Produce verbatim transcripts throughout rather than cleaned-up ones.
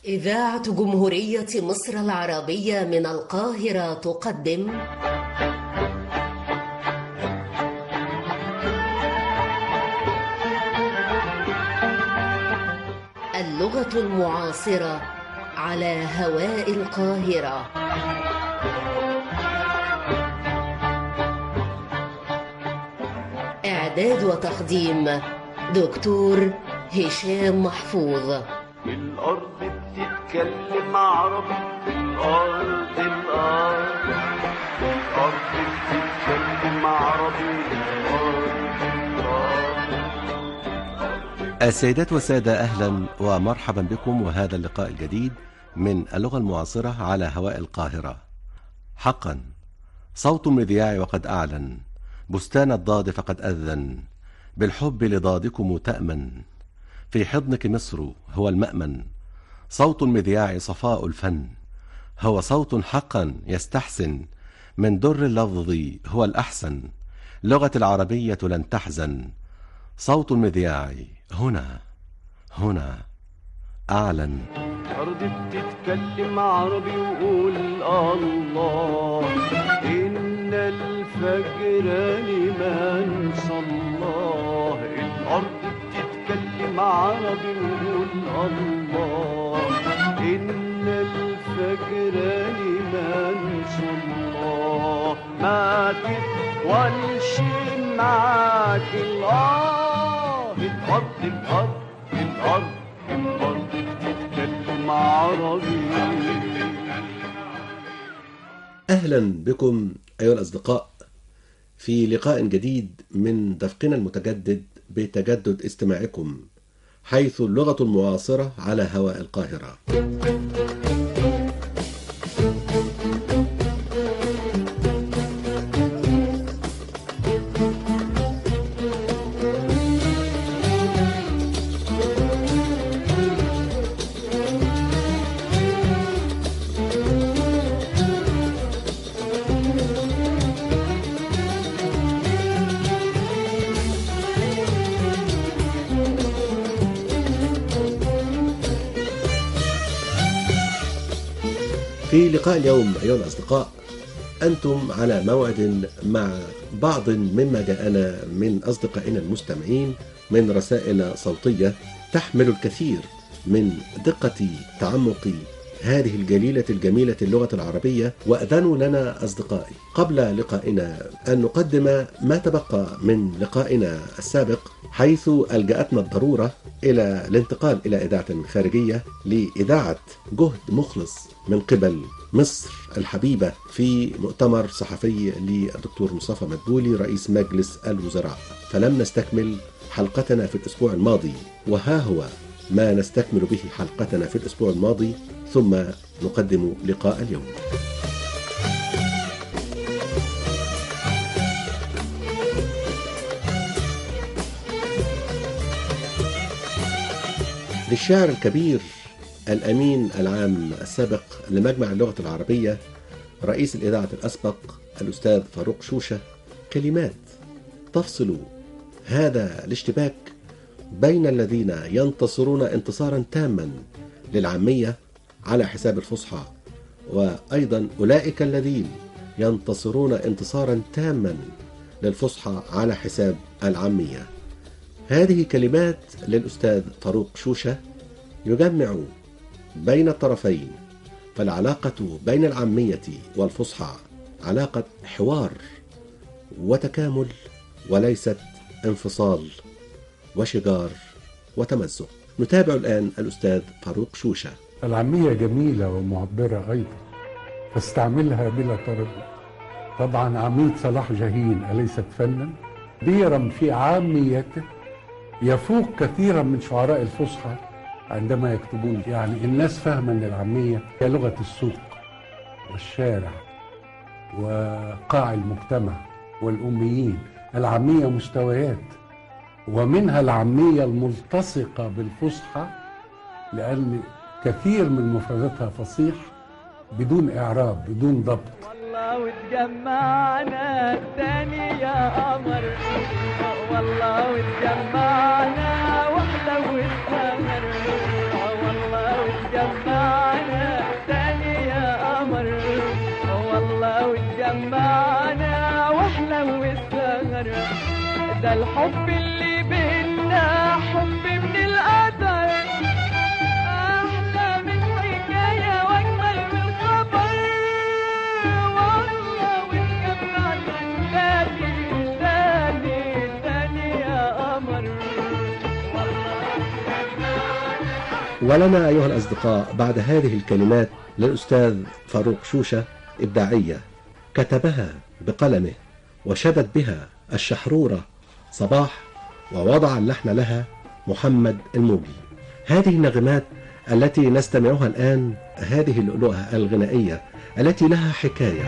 إذاعة جمهورية مصر العربية من القاهرة تقدم اللغة المعاصرة على هواء القاهرة. إعداد وتقديم دكتور هشام محفوظ. الأرض بتتكلم عربي، الأرض الأرض الأرض بتتكلم عربي، الأرض الأرض. السيدات والسادة، أهلا ومرحبا بكم وهذا اللقاء الجديد من اللغة المعاصرة على هواء القاهرة. حقا صوت المذياع وقد أعلن، بستان الضاد فقد أذن، بالحب لضادكم تأمن، في حضنك مصر هو المأمن، صوت المذياع صفاء الفن، هو صوت حقا يستحسن، من در اللفظ هو الأحسن، لغة العربية لن تحزن، صوت المذياع هنا هنا أعلن. الأرض بتتكلم عربي وقول الله، إن الفجر لمن صلاه. الأرض بتتكلم عربي وقول الله، إن الفجر لمن صلاه. ما تطولش معاك الآه، الأرض الأرض الأرض الأرض بتتكلم عربي. أهلا بكم أيها الأصدقاء في لقاء جديد من دفقنا المتجدد بتجدد استماعكم، حيث اللغة المعاصرة على هواء القاهرة. في لقاء اليوم أيها الأصدقاء، أنتم على موعد مع بعض مما جاءنا من أصدقائنا المستمعين من رسائل صوتية تحمل الكثير من دقة تعمق هذه الجليلة الجميلة اللغة العربية. وأذنوا لنا أصدقائي قبل لقائنا أن نقدم ما تبقى من لقائنا السابق، حيث ألجأتنا الضرورة إلى الانتقال إلى إذاعة خارجية لإذاعة جهد مخلص من قبل مصر الحبيبة في مؤتمر صحفي للدكتور مصطفى مدبولي رئيس مجلس الوزراء، فلم نستكمل حلقتنا في الأسبوع الماضي، وها هو ما نستكمل به حلقتنا في الأسبوع الماضي، ثم نقدم لقاء اليوم. للشاعر الكبير الأمين العام السابق لمجمع اللغة العربية رئيس الإذاعة الأسبق الأستاذ فاروق شوشة كلمات تفصل هذا الاشتباك بين الذين ينتصرون انتصارا تاما للعامية على حساب الفصحى، وأيضا أولئك الذين ينتصرون انتصارا تاما للفصحى على حساب العامية. هذه كلمات للأستاذ فاروق شوشة يجمع بين الطرفين، فالعلاقة بين العامية والفصحى علاقة حوار وتكامل وليست انفصال وشجار وتمزق. نتابع الآن الأستاذ فاروق شوشة. العامية جميلة ومعبرة أيضا، فاستعملها بلا تردد. طبعا عميد صلاح جاهين أليست فنا؟ كبيرا في عاميته يفوق كثيرا من شعراء الفصحى عندما يكتبون. يعني الناس فاهمة أن العامية هي لغة السوق والشارع وقاع المجتمع والأميين. العامية مستويات، ومنها العامية الملتصقة بالفصحى، لأن كثير من مفرداتها فصيح بدون إعراب بدون ضبط. والله وتجمعنا الثاني يا قمر، والله وتجمعنا واحلى والسهر، والله وتجمعنا ده الحب اللي بينا حب من القدر، أحلى من حكاية وأجمل من خبر، والله واتجمعنا تاني تاني تاني يا قمر. ولنا أيها الأصدقاء بعد هذه الكلمات للأستاذ فاروق شوشة إبداعية كتبها بقلمه وشدت بها الشحرورة صباح، ووضع اللحن لها محمد الموجي. هذه النغمات التي نستمعها الآن هذه اللؤلؤة الغنائية التي لها حكاية.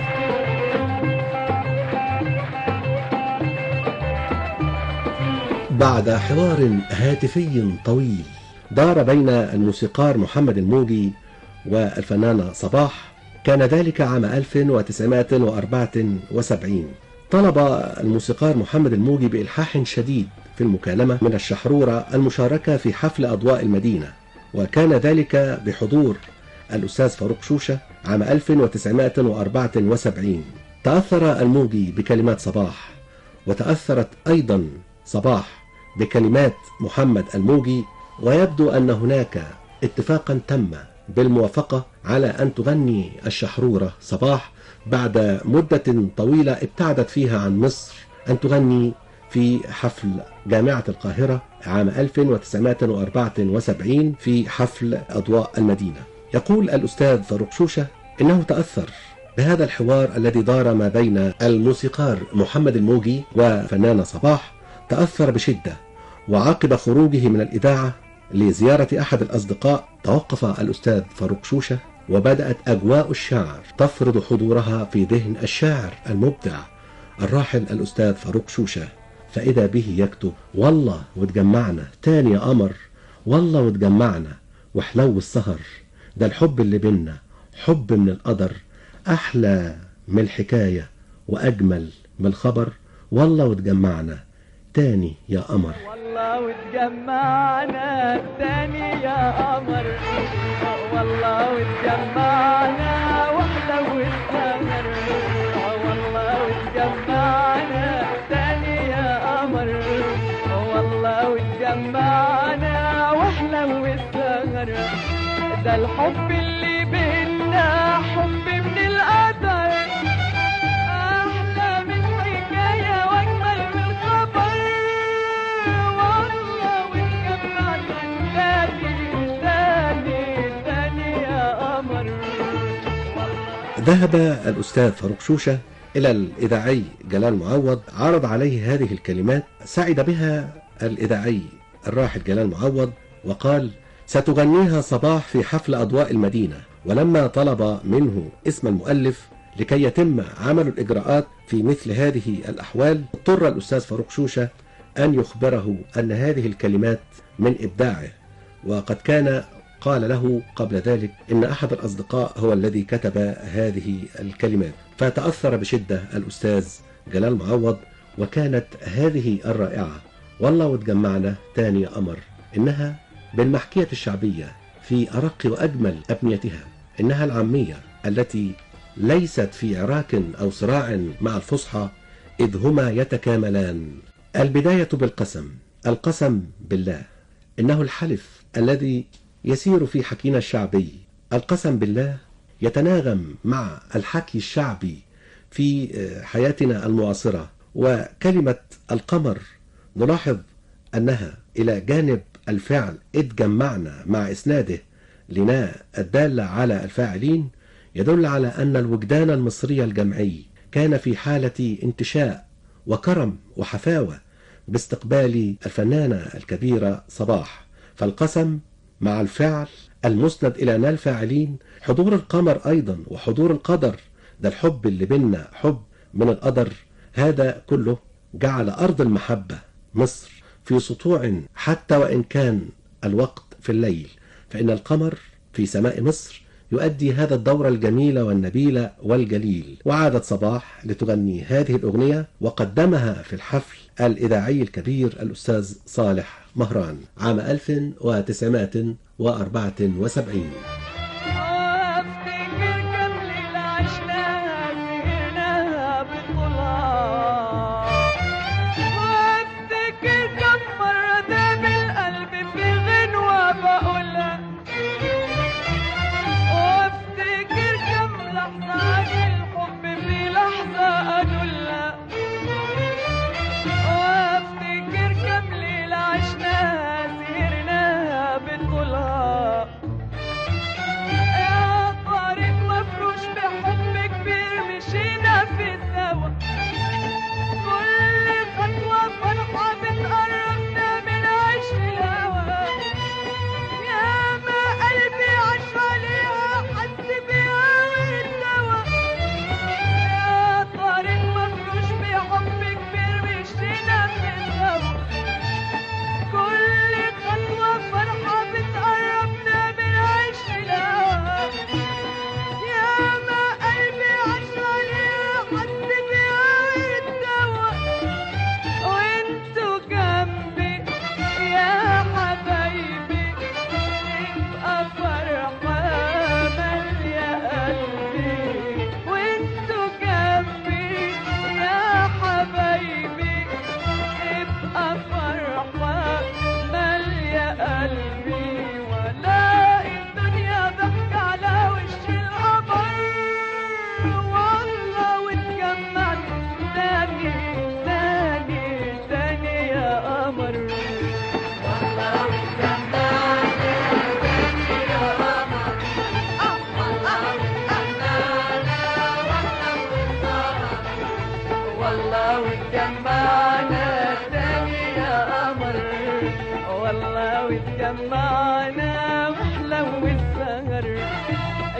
بعد حوار هاتفي طويل دار بين الموسيقار محمد الموجي والفنانة صباح، كان ذلك عام ألف وتسعمائة وأربعة وسبعين، طلب الموسيقار محمد الموجي بإلحاح شديد في المكالمة من الشحرورة المشاركة في حفل أضواء المدينة، وكان ذلك بحضور الأستاذ فاروق شوشة عام ألف وتسعمائة وأربعة وسبعين. تأثر الموجي بكلمات صباح، وتأثرت أيضا صباح بكلمات محمد الموجي، ويبدو أن هناك اتفاقا تم بالموافقة على أن تغني الشحرورة صباح بعد مدة طويلة ابتعدت فيها عن مصر أن تغني في حفل جامعة القاهرة عام ألف وتسعمائة وأربعة وسبعين في حفل أضواء المدينة. يقول الأستاذ فاروق شوشة إنه تأثر بهذا الحوار الذي دار ما بين الموسيقار محمد الموجي وفنانة صباح، تأثر بشدة، وعقب خروجه من الإذاعة لزيارة أحد الأصدقاء توقف الأستاذ فاروق شوشة، وبدأت أجواء الشعر تفرض حضورها في ذهن الشاعر المبدع الراحل الأستاذ فاروق شوشة، فإذا به يكتب: والله وتجمعنا تاني يا قمر، والله وتجمعنا وحلو السهر، ده الحب اللي بينا حب من القدر، أحلى من الحكاية وأجمل من الخبر، والله وتجمعنا تاني يا قمر. والله وتجمعنا تاني يا قمر، والله وتجمعنا واحلى والسهر، والله وتجمعنا تاني يا قمر، والله وتجمعنا واحلى والسهر، ده الحب اللي بينا حب من القدر، أحلى من حكاية وأجمل من خبر، والله وتجمعنا تاني تاني تاني يا قمر. ذهب الأستاذ فاروق شوشة إلى الإذاعي جلال معوض، عرض عليه هذه الكلمات، سعد بها الإذاعي الراحل جلال معوض وقال: ستغنيها صباح في حفل أضواء المدينة. ولما طلب منه اسم المؤلف لكي يتم عمل الإجراءات في مثل هذه الأحوال، اضطر الأستاذ فاروق شوشة أن يخبره أن هذه الكلمات من إبداعه، وقد كان قال له قبل ذلك إن أحد الأصدقاء هو الذي كتب هذه الكلمات، فتأثر بشدة الأستاذ جلال معوض. وكانت هذه الرائعة والله وتجمعنا تاني يا قمر إنها بالمحكية الشعبية في أرق وأجمل أبنيتها، إنها العامية التي ليست في عراك أو صراع مع الفصحى، إذ هما يتكاملان. البداية بالقسم، القسم بالله، إنه الحلف الذي يسير في حكينا الشعبي. القسم بالله يتناغم مع الحكي الشعبي في حياتنا المعاصرة. وكلمة القمر نلاحظ أنها إلى جانب الفعل إذ جمعنا مع إسناده لنا الدالة على الفاعلين، يدل على أن الوجدان المصري الجمعي كان في حالة انتشاء وكرم وحفاوة باستقبال الفنانة الكبيرة صباح. فالقسم مع الفعل المسند إلى أن الفاعلين، حضور القمر أيضا وحضور القدر، ده الحب اللي بينا حب من القدر، هذا كله جعل أرض المحبة مصر في سطوع، حتى وإن كان الوقت في الليل، فإن القمر في سماء مصر يؤدي هذا الدور الجميل والنبيل والجليل. وعادت صباح لتغني هذه الأغنية، وقدمها في الحفل الإذاعي الكبير الأستاذ صالح مهران عام ألف وتسعمائة وأربعة وسبعين. وافتكر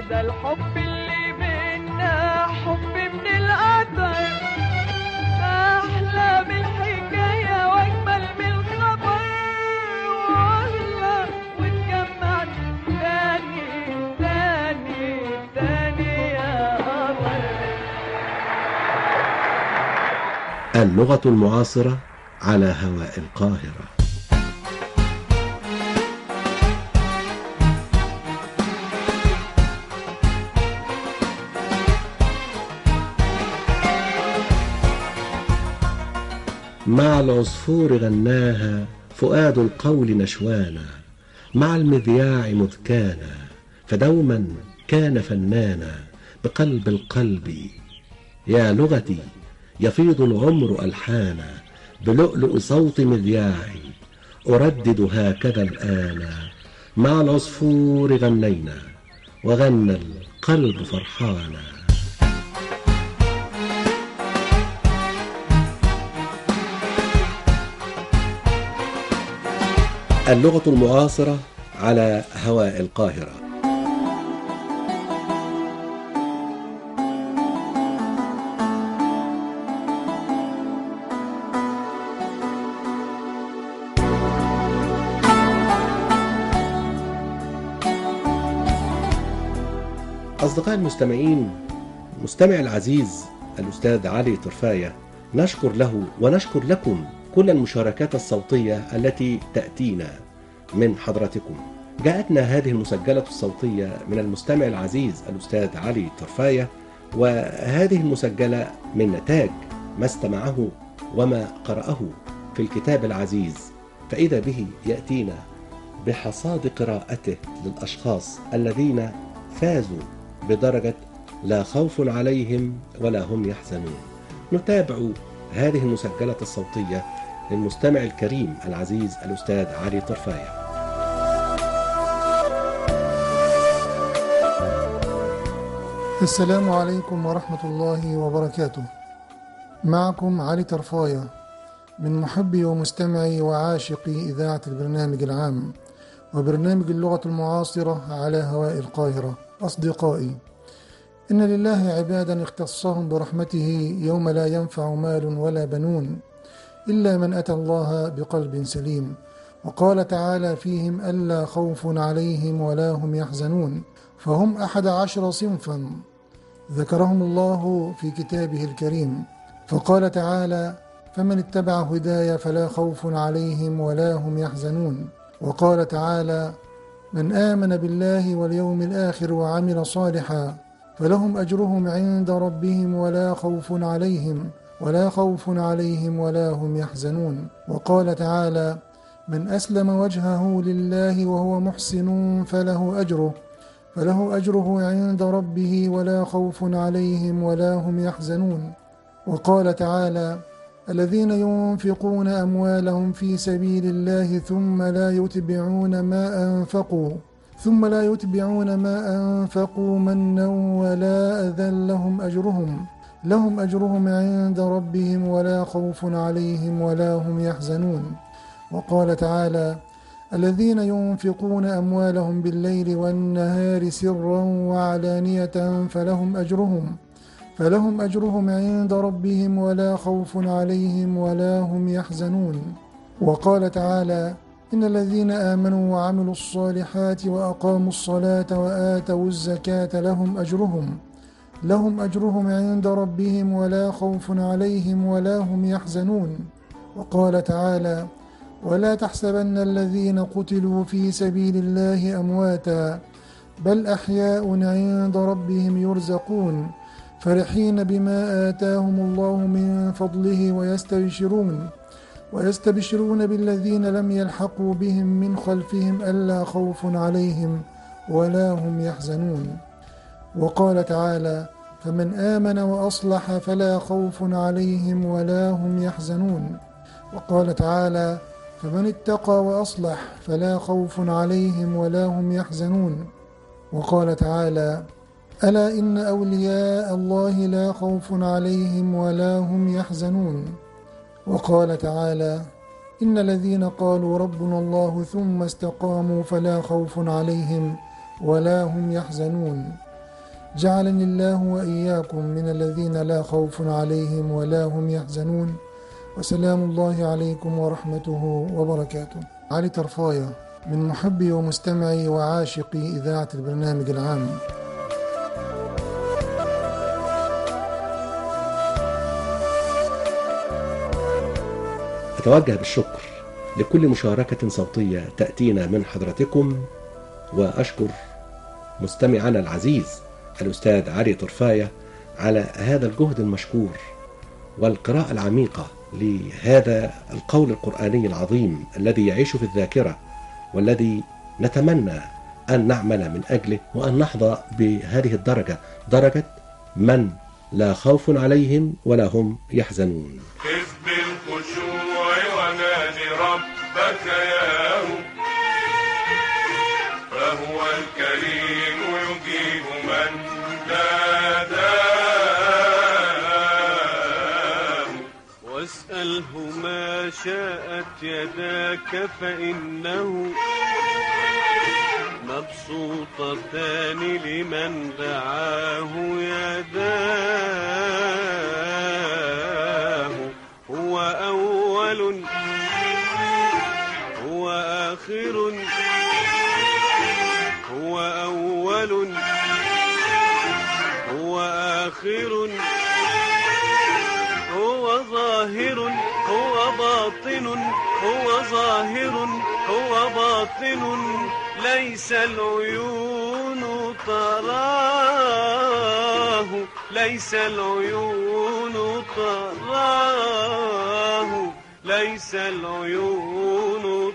ده الحب اللي بينا حب من القدر، أحلى من الحكاية وأجمل من الخبر، والله واتجمعنا تاني تاني تاني يا قمر. اللغة المعاصرة على هواء القاهرة. مع العصفور غناها فؤاد القول نشوانا، مع المذياع مذ كان فدوما كان فنانا، بقلب القلب يا لغتي يفيض العمر ألحانا، بلؤلؤ صوت مذياعي أردد هكذا الآن. مع العصفور غنينا وغنى القلب فرحانا. اللغة المعاصرة على هواء القاهرة. أصدقائي المستمعين، مستمع العزيز الأستاذ علي طرفاية، نشكر له ونشكر لكم كل المشاركات الصوتية التي تأتينا من حضراتكم. جاءتنا هذه المسجلة الصوتية من المستمع العزيز الأستاذ علي طرفاية، وهذه المسجلة من نتاج ما استمعه وما قرأه في الكتاب العزيز، فإذا به يأتينا بحصاد قراءته للأشخاص الذين فازوا بدرجة لا خوف عليهم ولا هم يحزنون. نتابع هذه المسجلة الصوتية للمستمع الكريم العزيز الأستاذ علي طرفاية. السلام عليكم ورحمة الله وبركاته. معكم علي طرفاية من محبي ومستمعي وعاشقي إذاعة البرنامج العام وبرنامج اللغة المعاصرة على هواء القاهرة. أصدقائي، إن لله عبادا اختصهم برحمته يوم لا ينفع مال ولا بنون إلا من أتى الله بقلب سليم. وقال تعالى فيهم ألا خوف عليهم ولا هم يحزنون، فهم أحد عشر صنفا ذكرهم الله في كتابه الكريم. فقال تعالى فمن اتبع هدايا فلا خوف عليهم ولا هم يحزنون. وقال تعالى من آمن بالله واليوم الآخر وعمل صالحا فلهم أجرهم عند ربهم ولا خوف عليهم ولا خوف عليهم ولا هم يحزنون. وقال تعالى من أسلم وجهه لله وهو محسن فله أجره فله أجره عند ربه ولا خوف عليهم ولا هم يحزنون. وقال تعالى الذين ينفقون أموالهم في سبيل الله ثم لا يتبعون ما أنفقوا ثم لا يتبعون ما أنفقوا منا ولا أذى لهم أجرهم لهم أجرهم عند ربهم ولا خوف عليهم ولا هم يحزنون. وقال تعالى الذين ينفقون أموالهم بالليل والنهار سرا وعلانية فلهم أجرهم فلهم أجرهم عند ربهم ولا خوف عليهم ولا هم يحزنون. وقال تعالى إن الذين آمنوا وعملوا الصالحات وأقاموا الصلاة وآتوا الزكاة لهم أجرهم لهم أجرهم عند ربهم ولا خوف عليهم ولا هم يحزنون. وقال تعالى ولا تحسبن الذين قتلوا في سبيل الله أمواتا بل أحياء عند ربهم يرزقون فرحين بما آتاهم الله من فضله ويستبشرون ويستبشرون بالذين لم يلحقوا بهم من خلفهم ألا خوف عليهم ولا هم يحزنون. وقال تعالى فمن آمن وأصلح فلا خوف عليهم ولا هم يحزنون. وقال تعالى فمن اتقى وأصلح فلا خوف عليهم ولا هم يحزنون. وقال تعالى ألا إن أولياء الله لا خوف عليهم ولا هم يحزنون. وقال تعالى إن الذين قالوا ربنا الله ثم استقاموا فلا خوف عليهم ولا هم يحزنون. جعلني الله وإياكم من الذين لا خوف عليهم ولا هم يحزنون، وسلام الله عليكم ورحمته وبركاته. علي طرفاية، من محبي ومستمعي وعاشقي إذاعة البرنامج العام. أتوجه بالشكر لكل مشاركة صوتية تأتينا من حضرتكم، وأشكر مستمعنا العزيز الأستاذ علي طرفاية على هذا الجهد المشكور والقراءة العميقة لهذا القول القرآني العظيم الذي يعيش في الذاكرة، والذي نتمنى أن نعمل من أجله وأن نحظى بهذه الدرجة، درجة من لا خوف عليهم ولا هم يحزنون. خذ بالخشوع ونادي ربك يا رب، فهو الكريم يجيب من ناداه، واسأله ما شاءت يداك فإنه مبسوطتان لمن دعاه يداه، هو أول هو آخر هو أول هو آخر هو ظاهر هو باطن هو ظاهر هو باطن، ليس العيون تراه ليس العيون تراه ليس العيون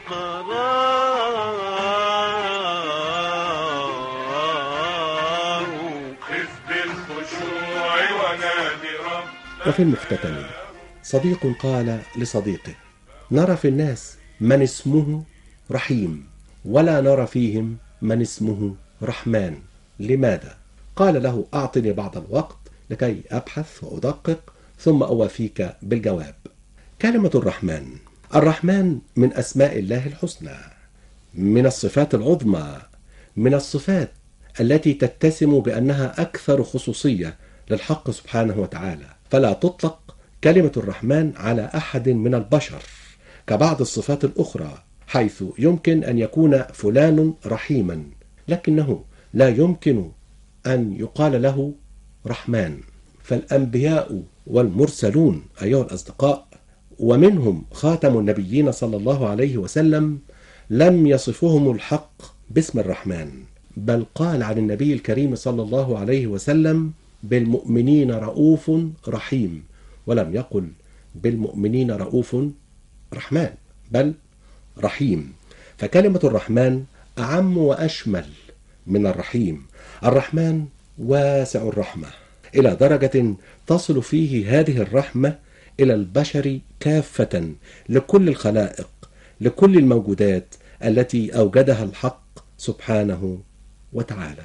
تراه. خذ بالخشوع ونادي ربك. وفي المختتم صديق قال لصديقه: نرى في الناس من اسمه رحيم ولا نرى فيهم من اسمه رحمن، لماذا؟ قال له: أعطني بعض الوقت لكي أبحث وأدقق ثم أوافيك بالجواب. كلمة الرحمن، الرحمن من أسماء الله الحسنى، من الصفات العظمى، من الصفات التي تتسم بأنها أكثر خصوصية للحق سبحانه وتعالى، فلا تطلق كلمة الرحمن على أحد من البشر كبعض الصفات الأخرى، حيث يمكن أن يكون فلان رحيما لكنه لا يمكن أن يقال له رحمن. فالأنبياء والمرسلون أيها الأصدقاء، ومنهم خاتم النبيين صلى الله عليه وسلم، لم يصفهم الحق باسم الرحمن، بل قال عن النبي الكريم صلى الله عليه وسلم: بالمؤمنين رؤوف رحيم، ولم يقل بالمؤمنين رؤوف رحمن، بل رحيم. فكلمة الرحمن أعم وأشمل من الرحيم. الرحمن واسع الرحمة إلى درجة تصل فيه هذه الرحمة إلى البشر كافة، لكل الخلائق، لكل الموجودات التي أوجدها الحق سبحانه وتعالى.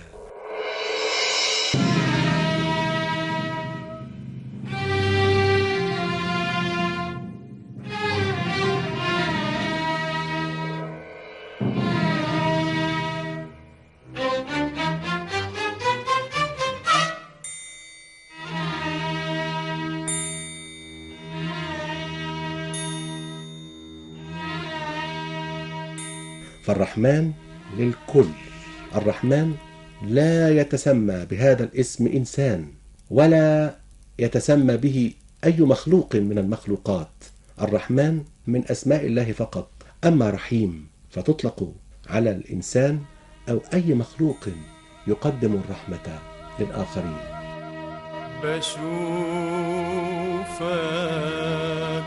فالرحمن للكل. الرحمن لا يتسمى بهذا الاسم إنسان، ولا يتسمى به أي مخلوق من المخلوقات. الرحمن من أسماء الله فقط. أما رحيم فتطلق على الإنسان أو أي مخلوق يقدم الرحمة للآخرين. بشوفك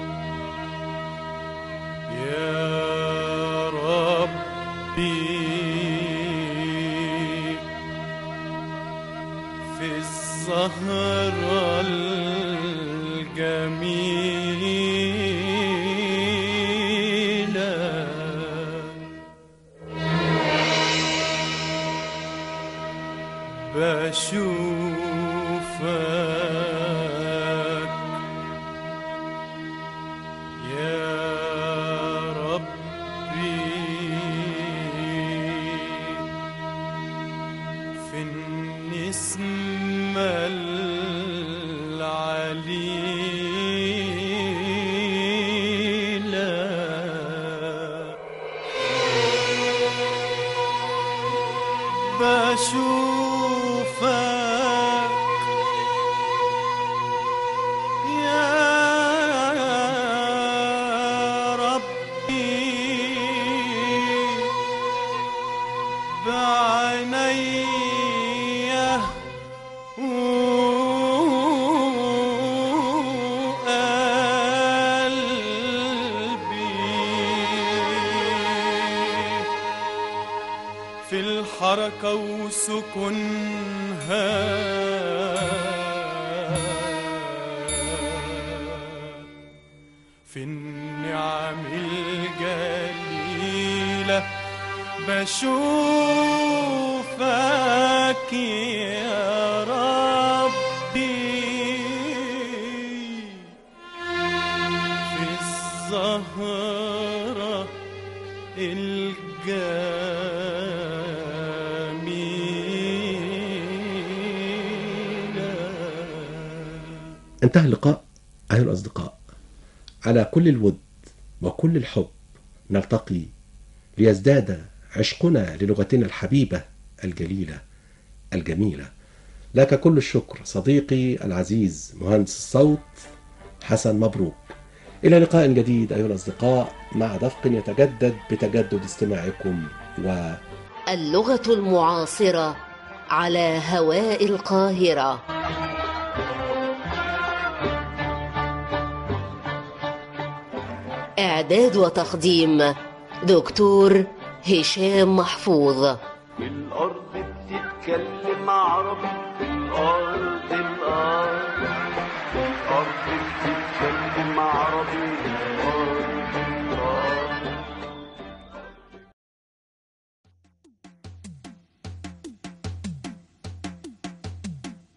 يا ربي في الزهرة الجميلة، بشوفك يا ربي في النساء الاسم العليل بشوفك يا ربي بعيني في الحركة وسكنها في النعم الجليلة بشوفك يا ربي في الزهرة انتهى اللقاء أيها الأصدقاء. على كل الود وكل الحب نلتقي ليزداد عشقنا للغتنا الحبيبة الجليلة الجميلة. لك كل الشكر صديقي العزيز مهندس الصوت حسن مبروك. إلى لقاء جديد أيها الأصدقاء مع دفق يتجدد بتجدد استماعكم و اللغة المعاصرة على هواء القاهرة. إعداد وتقديم دكتور هشام محفوظ. الأرض بتتكلم عربي، الأرض